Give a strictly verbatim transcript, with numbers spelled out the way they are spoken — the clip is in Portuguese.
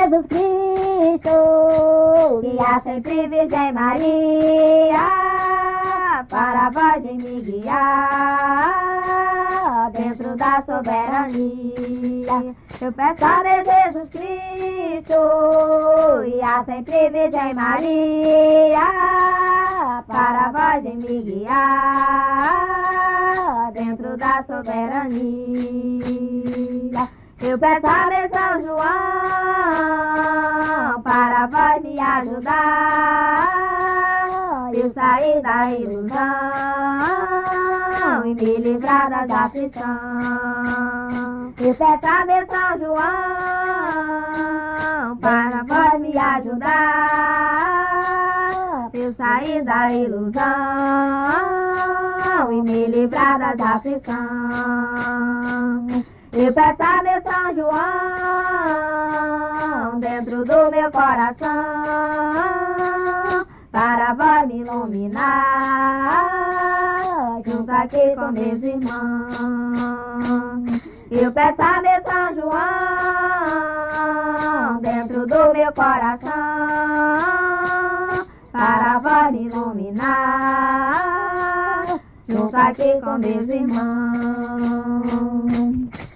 Jesus Cristo, guia sempre Virgem Maria, para vós de me guiar dentro da soberania. Eu peço a meu Jesus Cristo, guia sempre Virgem Maria, para vós de me guiar dentro da soberania. Eu peço a meu São João, para vós me ajudar, eu sair da ilusão e me livrar das aflições. Eu peço a meu São João, para vós me ajudar, eu sair da ilusão e me livrar das aflições. Eu peço a meu São João dentro do meu coração, para vós me iluminar, junto aqui com meus irmãos. Eu peço a meu São João dentro do meu coração, para vós me iluminar, junto aqui com meus irmãos.